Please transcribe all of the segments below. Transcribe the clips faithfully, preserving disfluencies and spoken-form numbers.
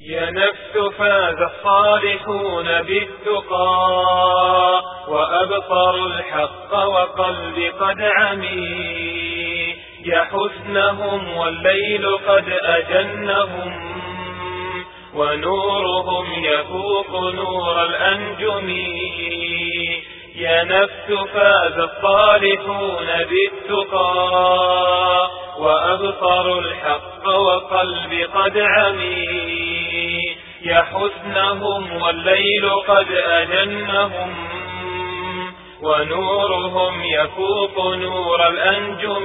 يا نفس فاز الصالحون بالتقى وأبصروا الحق وقلب قد عمي، يا حسنهم والليل قد أجنهم ونورهم يفوق نور الأنجم. يا نفس فاز الصالحون بالتقى وأبصروا الحق وقلب قد عمي، يا حسنهم والليل قد أجنهم ونورهم يفوق نور الأنجم.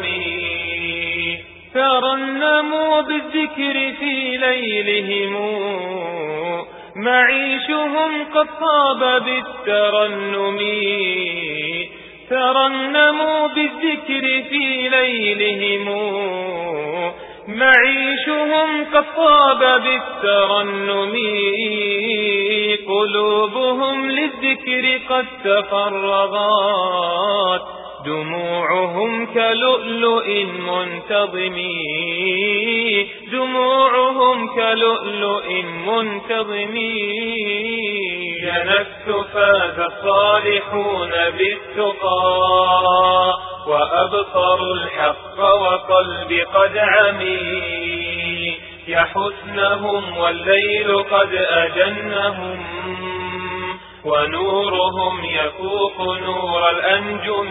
ترنموا بالذكر في ليلهم معيشهم قد طاب بالترنم، ترنموا بالذكر في ليلهم معيشهم قد طاب بالترنم، قلوبهم للذكر قد تفرغت دموعهم كلؤلؤ منتظم، دموعهم كلؤلؤ منتظم. يا نفس فاز الصالحون بالتقى وأبصروا الحق وقلب قد عمي، يا حسنهم والليل قد أجنهم ونورهم يفوق نور الأنجم.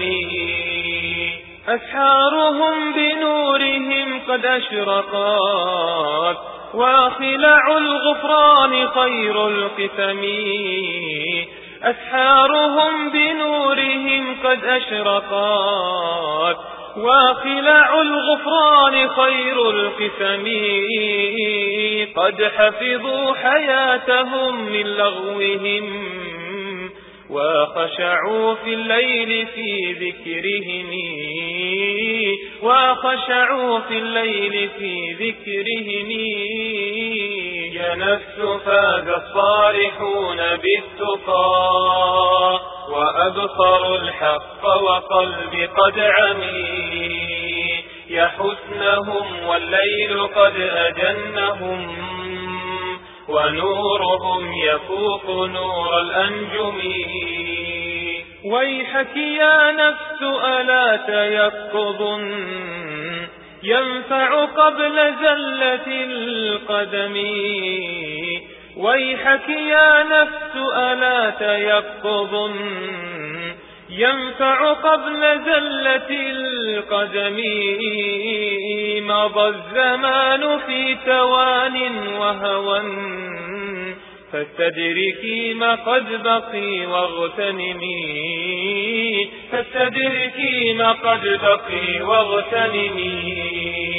أسحارهم بنورهم قد أشرقت وخلع الغفران خير القسم، أسحارهم بنورهم قد أشرقت وخلع الغفران خير القسم، قد حفظوا حياتهم من لغوهم وخشعوا في الليل في ذكرهم، وخشعوا في الليل في ذكرهم. يا نفس فاز الصالحون بالتقى وأبصروا الحق وقلب قد عمي، يا حسنهم والليل قد أجنهم ونورهم يفوق نور الأنجم. ويحك يا نفس ألا تيقظ ينفع قبل زلة القدم، ويحك يا نفس ألا تيقظ ينفع قبل زلة القدم، مضى الزمان في توان وهوى فاستدركي ما قد بقي واغتنمي، فاستدركي ما قد بقي واغتنمي.